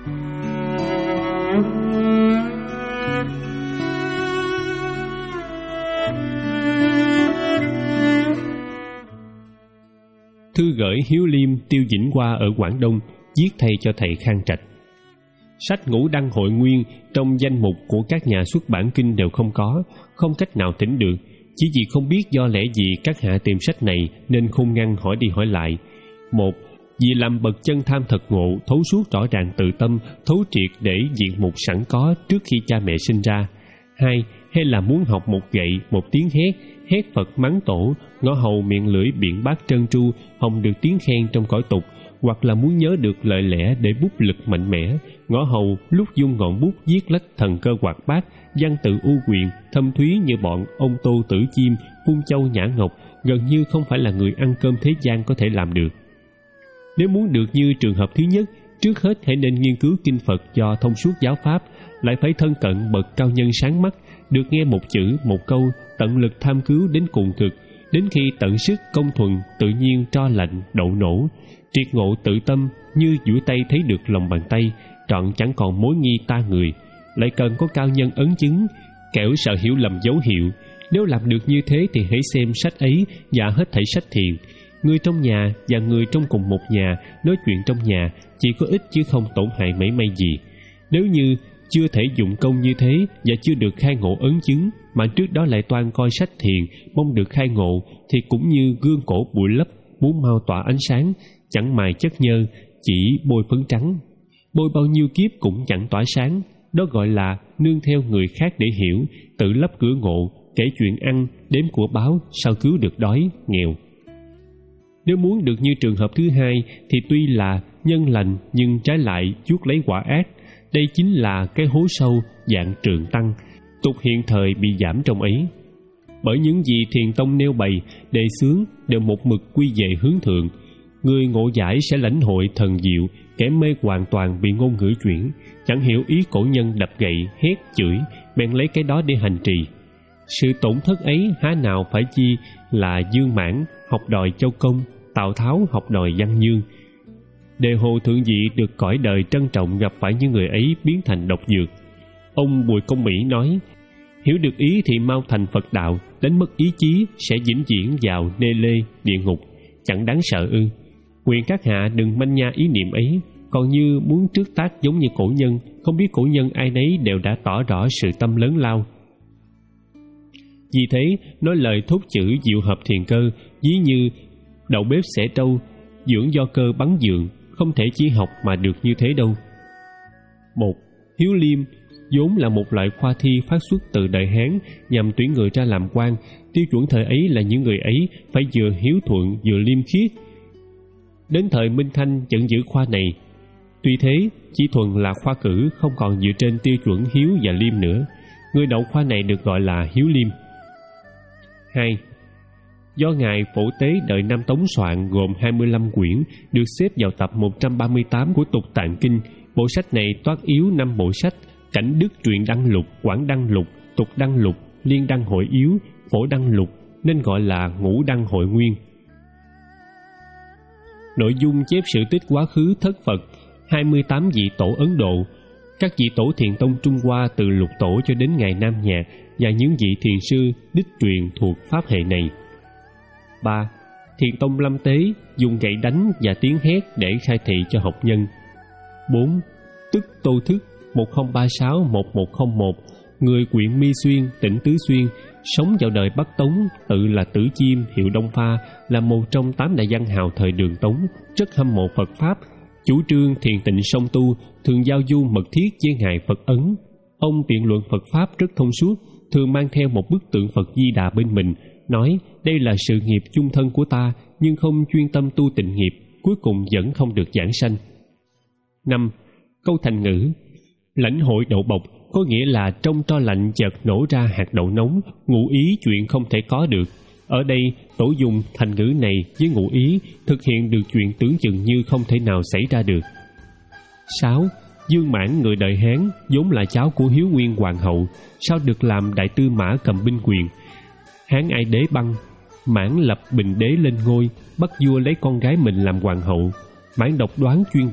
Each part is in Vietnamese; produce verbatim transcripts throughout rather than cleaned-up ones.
Thư gửi Hiếu Liêm, Tiêu Dĩnh Hoa ở Quảng Đông, viết thay cho thầy Khang Trạch. Sách Ngũ Đăng Hội Nguyên trong danh mục của các nhà xuất bản kinh đều không có, không cách nào thỉnh được. Chỉ vì không biết do lẽ gì các hạ tìm sách này nên không ngăn hỏi đi hỏi lại. Một, vì làm bậc chân tham thật ngộ, thấu suốt rõ ràng tự tâm, thấu triệt để diện mục sẵn có trước khi cha mẹ sinh ra. Hai, hay là muốn học một gậy, một tiếng hét, hét Phật mắng tổ, ngõ hầu miệng lưỡi biện bác trơn tru, hòng được tiếng khen trong cõi tục, hoặc là muốn nhớ được lời lẽ để bút lực mạnh mẽ, ngõ hầu lúc dung ngọn bút viết lách thần cơ hoạt bát, văn tự u quyền, thâm thúy như bọn ông Tô Tử Chim, Phun Châu Nhã Ngọc, gần như không phải là người ăn cơm thế gian có thể làm được. Nếu muốn được như trường hợp thứ nhất, trước hết hãy nên nghiên cứu kinh Phật do thông suốt giáo pháp, lại phải thân cận bậc cao nhân sáng mắt, được nghe một chữ, một câu, tận lực tham cứu đến cùng cực, đến khi tận sức công thuần, tự nhiên tro lạnh, đậu nổ, triệt ngộ tự tâm như duỗi tay thấy được lòng bàn tay, trọn chẳng còn mối nghi ta người. Lại cần có cao nhân ấn chứng, kẻo sợ hiểu lầm dấu hiệu. Nếu làm được như thế thì hãy xem sách ấy và hết thảy sách thiền. Người trong nhà và người trong cùng một nhà nói chuyện trong nhà chỉ có ích chứ không tổn hại mảy may gì. Nếu như chưa thể dụng công như thế và chưa được khai ngộ ấn chứng, mà trước đó lại toan coi sách thiền mong được khai ngộ, thì cũng như gương cổ bụi lấp muốn mau tỏa ánh sáng, chẳng mài chất nhơ, chỉ bôi phấn trắng, bôi bao nhiêu kiếp cũng chẳng tỏa sáng. Đó gọi là nương theo người khác để hiểu, tự lấp cửa ngộ, kể chuyện ăn, đếm của báo, sao cứu được đói, nghèo. Nếu muốn được như trường hợp thứ hai thì tuy là nhân lành nhưng trái lại chuốc lấy quả ác. Đây chính là cái hố sâu dạng Trường Tăng, tục hiện thời bị giảm trong ấy. Bởi những gì Thiền Tông nêu bày, đề xướng đều một mực quy về hướng thượng. Người ngộ giải sẽ lãnh hội thần diệu, kẻ mê hoàn toàn bị ngôn ngữ chuyển, chẳng hiểu ý cổ nhân đập gậy, hét, chửi, bèn lấy cái đó để hành trì. Sự tổn thất ấy há nào phải chi là Dương Mãn học đòi Châu Công, Tào Tháo học đòi Văn Dương. Đề Hồ thượng dị được cõi đời trân trọng gặp phải những người ấy biến thành độc dược. Ông Bùi Công Mỹ nói, hiểu được ý thì mau thành Phật đạo, đánh mất ý chí sẽ vĩnh viễn vào nê lê, địa ngục, chẳng đáng sợ ư. Nguyện các hạ đừng manh nha ý niệm ấy, còn như muốn trước tác giống như cổ nhân, không biết cổ nhân ai nấy đều đã tỏ rõ sự tâm lớn lao. Vì thế, nói lời thốt chữ diệu hợp thiền cơ, ví như đầu bếp xẻ trâu, dưỡng do cơ bắn dường, không thể chỉ học mà được như thế đâu. Một, Hiếu Liêm vốn là một loại khoa thi phát xuất từ đời Hán nhằm tuyển người ra làm quan. Tiêu chuẩn thời ấy là những người ấy phải vừa hiếu thuận vừa liêm khiết. Đến thời Minh Thanh vẫn giữ khoa này. Tuy thế, chỉ thuần là khoa cử, không còn dựa trên tiêu chuẩn hiếu và liêm nữa. Người đậu khoa này được gọi là Hiếu Liêm. Hai, do Ngài Phổ Tế đời Nam Tống soạn gồm hai mươi lăm quyển, được xếp vào tập một trăm ba mươi tám của Tục Tạng Kinh. Bộ sách này toát yếu năm bộ sách: Cảnh Đức Truyện Đăng Lục, Quảng Đăng Lục, Tục Đăng Lục, Liên Đăng Hội Yếu, Phổ Đăng Lục, nên gọi là Ngũ Đăng Hội Nguyên. Nội dung chép sự tích quá khứ thất Phật, hai mươi tám vị tổ Ấn Độ, các vị tổ Thiền Tông Trung Hoa từ Lục Tổ cho đến ngày Nam Nhạc và những vị thiền sư đích truyền thuộc pháp hệ này. Ba, Thiền Tông Lâm Tế dùng gậy đánh và tiếng hét để khai thị cho học nhân. Bốn, Tức Tô Thức một không ba sáu một một không một, người huyện Mi Xuyên, tỉnh Tứ Xuyên, sống vào đời Bắc Tống, tự là Tử Chiêm, hiệu Đông Pha, là một trong tám đại văn hào thời Đường Tống, rất hâm mộ Phật Pháp, chủ trương thiền tịnh song tu, thường giao du mật thiết với Ngài Phật Ấn. Ông biện luận Phật Pháp rất thông suốt, thường mang theo một bức tượng Phật Di Đà bên mình, nói đây là sự nghiệp chung thân của ta, nhưng không chuyên tâm tu tịnh nghiệp, cuối cùng vẫn không được giảng sanh. Năm, câu thành ngữ lãnh hội đậu bộc có nghĩa là trong tro lạnh chợt nổ ra hạt đậu nóng, ngụ ý chuyện không thể có được. Ở đây tổ dùng thành ngữ này với ngụ ý thực hiện được chuyện tưởng chừng như không thể nào xảy ra được. Sáu, Dương Mãn người đời Hán vốn là cháu của Hiếu Nguyên Hoàng hậu, sao được làm đại tư mã cầm binh quyền. Hán ai đế băng, Mãn lập Bình đế lên ngôi, bắt vua lấy con gái mình làm hoàng hậu. Mãn độc đoán chuyên quyền,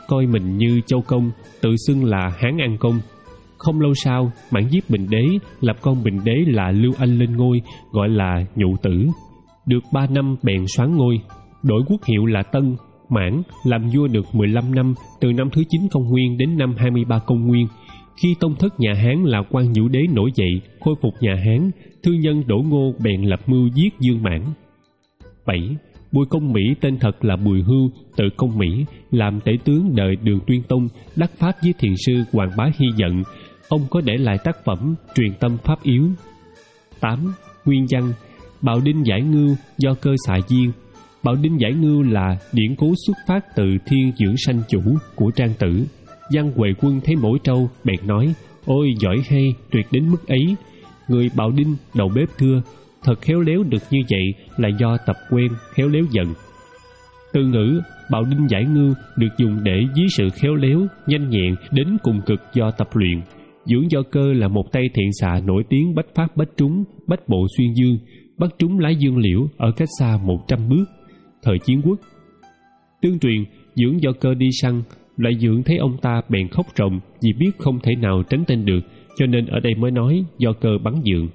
coi mình như Châu Công, tự xưng là Hán An Công. Không lâu sau, Mãn giết Bình Đế, lập con Bình Đế là Lưu Anh lên ngôi, gọi là Nhụ Tử. Được ba năm bèn soán ngôi, đổi quốc hiệu là Tân. Mãn làm vua được mười lăm năm, từ năm thứ chín công nguyên đến năm hai mươi ba công nguyên. Khi tông thất nhà Hán là Quan Vũ Đế nổi dậy, khôi phục nhà Hán, thư nhân Đỗ Ngô bèn lập mưu giết Dương Mãn. bảy. Bùi Công Mỹ tên thật là Bùi Hưu, tự Công Mỹ, làm tể tướng đời Đường Tuyên Tông, đắc pháp với thiền sư Hoàng Bá Hy Dận. Ông có để lại tác phẩm Truyền Tâm Pháp Yếu. tám. Nguyên văn. Bào Đinh Giải Ngưu do cơ xạ diên. Bào Đinh Giải Ngưu là điển cố xuất phát từ Thiên Dưỡng Sanh Chủ của Trang Tử. Văn Huệ Quân thấy mỗi trâu, bèn nói: ôi giỏi hay, tuyệt đến mức ấy. Người Bào Đinh đầu bếp thưa: thật khéo léo được như vậy là do tập quen, khéo léo dần. Từ ngữ Bào Đinh Giải Ngưu được dùng để ví sự khéo léo, nhanh nhẹn đến cùng cực do tập luyện. Dưỡng Do Cơ là một tay thiện xạ nổi tiếng bách phát bách trúng, bách bộ xuyên dương, bắt trúng lá dương liễu ở cách xa một trăm bước. Thời chiến quốc. Tương truyền, Dưỡng Do Cơ đi săn, loại Dưỡng thấy ông ta bèn khóc ròng vì biết không thể nào tránh tên được, cho nên ở đây mới nói Do Cơ bắn Dưỡng.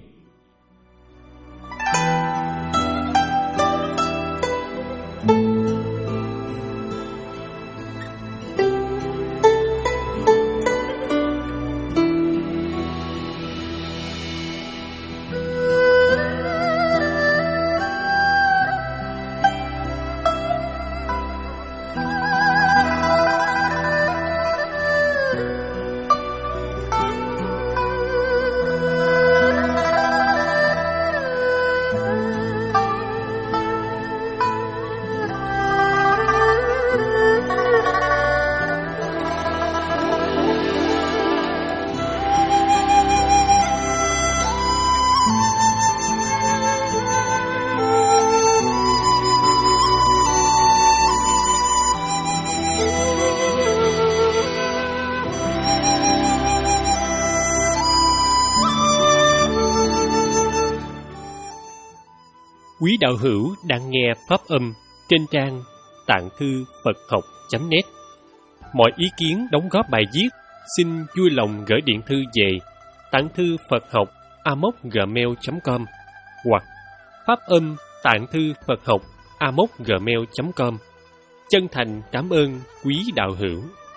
Quý đạo hữu đang nghe pháp âm trên trang tạng thư Phật học chấm net. Mọi ý kiến đóng góp bài viết xin vui lòng gửi điện thư về tạng thư Phật học a m o c gmail chấm com hoặc pháp âm tạng thư Phật học a m o c gmail chấm com. Chân thành cảm ơn quý đạo hữu.